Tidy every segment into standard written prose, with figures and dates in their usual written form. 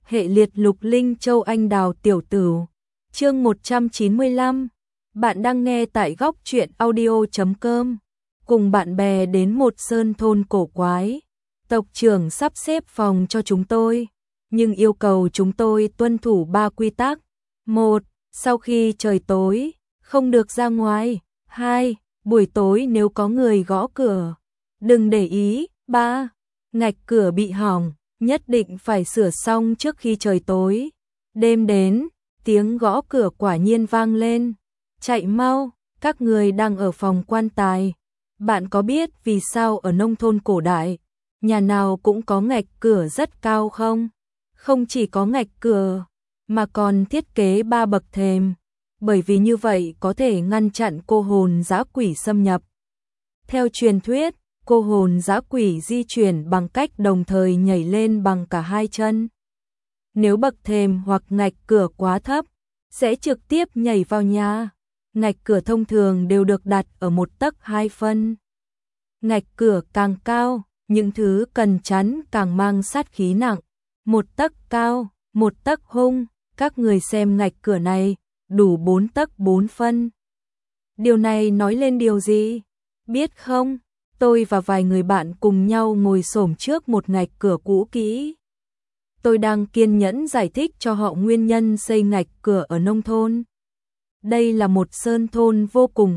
hệ liệt lục linh châu anh đào tiểu tử. Chương 195. Bạn đang nghe tại góc truyện audio.com. Cùng bạn bè đến một sơn thôn cổ quái. Tộc trưởng sắp xếp phòng cho chúng tôi, nhưng yêu cầu chúng tôi tuân thủ 3 quy tắc. 1. Sau khi trời tối, không được ra ngoài. 2. Buổi tối nếu có người gõ cửa, đừng để ý. 3. Ngạch cửa bị hỏng, nhất định phải sửa xong trước khi trời tối. Đêm đến, tiếng gõ cửa quả nhiên vang lên. Chạy mau, các người đang ở phòng quan tài. Bạn có biết vì sao ở nông thôn cổ đại, nhà nào cũng có ngạch cửa rất cao không? Không chỉ có ngạch cửa, mà còn thiết kế 3 bậc thềm, bởi vì như vậy có thể ngăn chặn cô hồn dã quỷ xâm nhập. Theo truyền thuyết, cô hồn dã quỷ di chuyển bằng cách đồng thời nhảy lên bằng cả 2 chân. Nếu bậc thềm hoặc ngạch cửa quá thấp, sẽ trực tiếp nhảy vào nhà. Ngạch cửa thông thường đều được đặt ở 1 tấc 2 phân. Ngạch cửa càng cao, những thứ cần chắn càng mang sát khí nặng. 1 tấc cao, 1 tấc hung, các người xem ngạch cửa này, đủ 4 tấc 4 phân. Điều này nói lên điều gì? Biết không? Tôi và vài người bạn cùng nhau ngồi xổm trước một ngạch cửa cũ kỹ. Tôi đang kiên nhẫn giải thích cho họ nguyên nhân xây ngạch cửa ở nông thôn. Đây là một sơn thôn vô cùng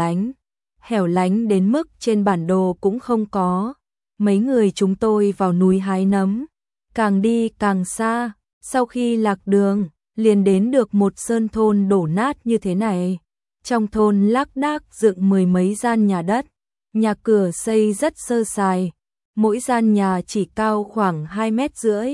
hẻo lánh đến mức trên bản đồ cũng không có. Mấy người chúng tôi vào núi hái nấm, càng đi càng xa, sau khi lạc đường, liền đến được một sơn thôn đổ nát như thế này. Trong thôn lác đác dựng 10 mấy gian nhà đất, nhà cửa xây rất sơ sài, mỗi gian nhà chỉ cao khoảng 2,5 mét,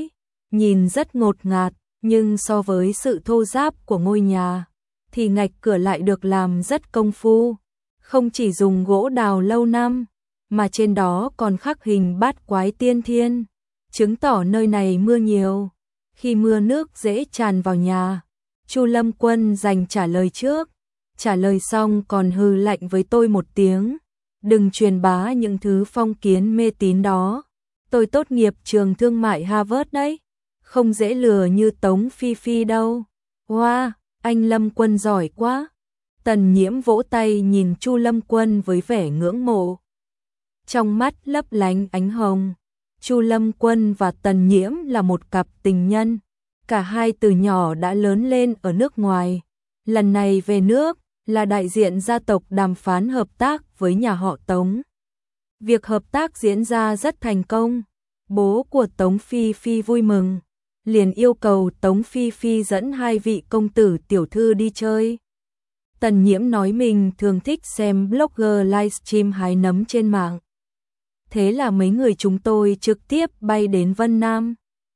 nhìn rất ngột ngạt, nhưng so với sự thô ráp của ngôi nhà, thì ngạch cửa lại được làm rất công phu, không chỉ dùng gỗ đào lâu năm, mà trên đó còn khắc hình bát quái tiên thiên, chứng tỏ nơi này mưa nhiều. Khi mưa nước dễ tràn vào nhà, Chu Lâm Quân dành trả lời trước, trả lời xong còn hừ lạnh với tôi một tiếng. Đừng truyền bá những thứ phong kiến mê tín đó. Tôi tốt nghiệp trường thương mại Harvard đấy, không dễ lừa như Tống Phi Phi đâu. Wow, anh Lâm Quân giỏi quá. Tần Nhiễm vỗ tay nhìn Chu Lâm Quân với vẻ ngưỡng mộ. Trong mắt lấp lánh ánh hồng. Chu Lâm Quân và Tần Nhiễm là một cặp tình nhân. Cả hai từ nhỏ đã lớn lên ở nước ngoài. Lần này về nước là đại diện gia tộc đàm phán hợp tác với nhà họ Tống. Việc hợp tác diễn ra rất thành công. Bố của Tống Phi Phi vui mừng, liền yêu cầu Tống Phi Phi dẫn 2 vị công tử tiểu thư đi chơi. Tần Nhiễm nói mình thường thích xem blogger livestream hái nấm trên mạng. Thế là mấy người chúng tôi trực tiếp bay đến Vân Nam.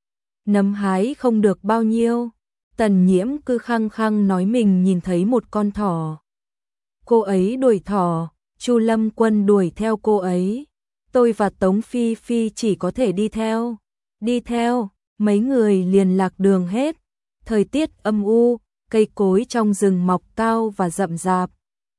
Nấm hái không được bao nhiêu, Tần Nhiễm cứ khăng khăng nói mình nhìn thấy một con thỏ. Cô ấy đuổi thỏ, Chu Lâm Quân đuổi theo cô ấy. Tôi và Tống Phi Phi chỉ có thể đi theo. Đi theo, mấy người liền lạc đường hết. Thời tiết âm u, cây cối trong rừng mọc cao và rậm rạp.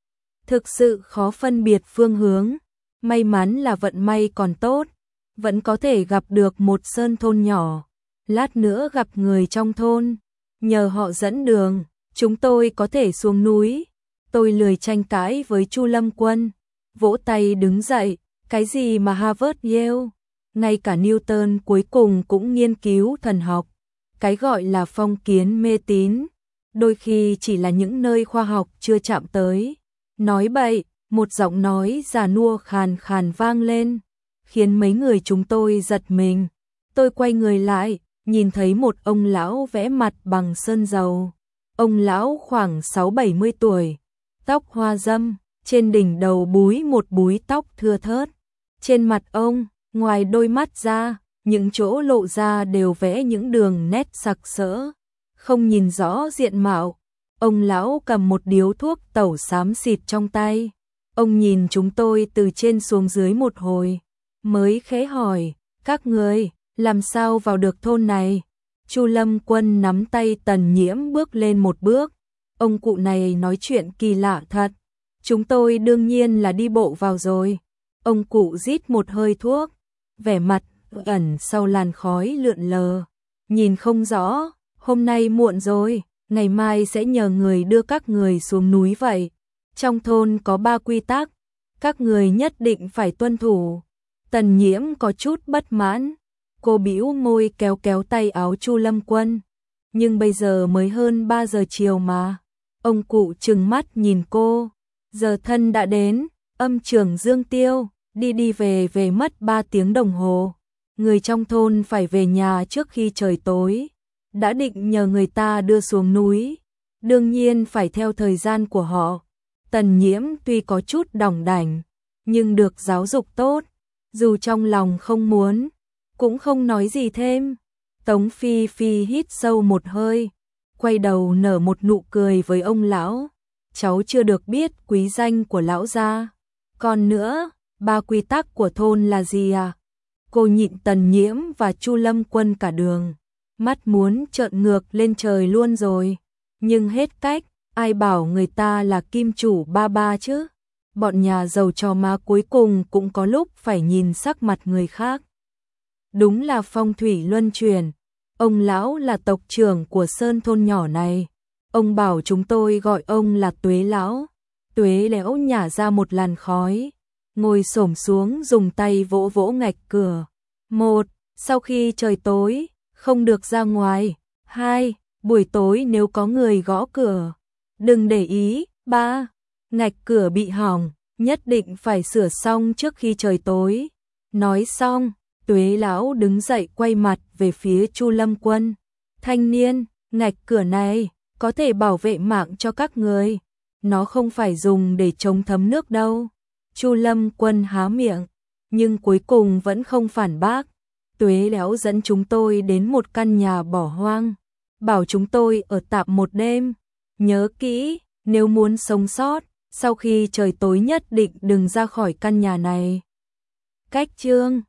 Thực sự khó phân biệt phương hướng. May mắn là vận may còn tốt, vẫn có thể gặp được một sơn thôn nhỏ. Lát nữa gặp người trong thôn, nhờ họ dẫn đường, chúng tôi có thể xuống núi. Tôi lười tranh cãi với Chu Lâm Quân, vỗ tay đứng dậy, cái gì mà Harvard Yale, ngay cả Newton cuối cùng cũng nghiên cứu thần học. Cái gọi là phong kiến mê tín, đôi khi chỉ là những nơi khoa học chưa chạm tới. Nói bậy, một giọng nói già nua khàn khàn vang lên, khiến mấy người chúng tôi giật mình. Tôi quay người lại, nhìn thấy một ông lão vẽ mặt bằng sơn dầu. Ông lão khoảng 60-70 tuổi, tóc hoa râm, trên đỉnh đầu búi một búi tóc thưa thớt. Trên mặt ông, ngoài đôi mắt ra, những chỗ lộ ra đều vẽ những đường nét sặc sỡ, không nhìn rõ diện mạo. Ông lão cầm một điếu thuốc tẩu xám xịt trong tay. Ông nhìn chúng tôi từ trên xuống dưới một hồi, mới khẽ hỏi, các người làm sao vào được thôn này? Chu Lâm Quân nắm tay Tần Nhiễm bước lên một bước. Ông cụ này nói chuyện kỳ lạ thật. Chúng tôi đương nhiên là đi bộ vào rồi. Ông cụ rít một hơi thuốc, vẻ mặt ẩn sau làn khói lượn lờ. nhìn không rõ, hôm nay muộn rồi, ngày mai sẽ nhờ người đưa các người xuống núi vậy. Trong thôn có 3 quy tắc, các người nhất định phải tuân thủ. Tần Nhiễm có chút bất mãn, cô bĩu môi kéo kéo tay áo Chu Lâm Quân. Nhưng bây giờ mới hơn 3 giờ chiều mà. Ông cụ trừng mắt nhìn cô, giờ thân đã đến, âm trưởng Dương Tiêu, đi đi về về mất 3 tiếng đồng hồ. Người trong thôn phải về nhà trước khi trời tối, đã định nhờ người ta đưa xuống núi, đương nhiên phải theo thời gian của họ. Tần Nhiễm tuy có chút đỏng đảnh, nhưng được giáo dục tốt, dù trong lòng không muốn, cũng không nói gì thêm. Tống Phi Phi hít sâu một hơi, quay đầu nở một nụ cười với ông lão. Cháu chưa được biết quý danh của lão gia. Còn nữa, 3 quy tắc của thôn là gì à? Cô nhịn Tần Nhiễm và Chu Lâm Quân cả đường, mắt muốn trợn ngược lên trời luôn rồi. Nhưng hết cách, ai bảo người ta là kim chủ ba ba chứ? Bọn nhà giàu trò má cuối cùng cũng có lúc phải nhìn sắc mặt người khác. Đúng là phong thủy luân chuyển. Ông lão là tộc trưởng của sơn thôn nhỏ này. Ông bảo chúng tôi gọi ông là Tuế lão. Tuế lão nhả ra một làn khói, ngồi xổm xuống dùng tay vỗ vỗ ngạch cửa. 1. Sau khi trời tối, không được ra ngoài. 2. Buổi tối nếu có người gõ cửa, đừng để ý. 3. Ngạch cửa bị hỏng, nhất định phải sửa xong trước khi trời tối. Nói xong, Tuế lão đứng dậy quay mặt về phía Chu Lâm Quân. Thanh niên, ngạch cửa này có thể bảo vệ mạng cho các người. Nó không phải dùng để chống thấm nước đâu. Chu Lâm Quân há miệng, nhưng cuối cùng vẫn không phản bác. Tuế lão dẫn chúng tôi đến một căn nhà bỏ hoang, bảo chúng tôi ở tạm một đêm. Nhớ kỹ, nếu muốn sống sót, sau khi trời tối nhất định đừng ra khỏi căn nhà này. Cách chương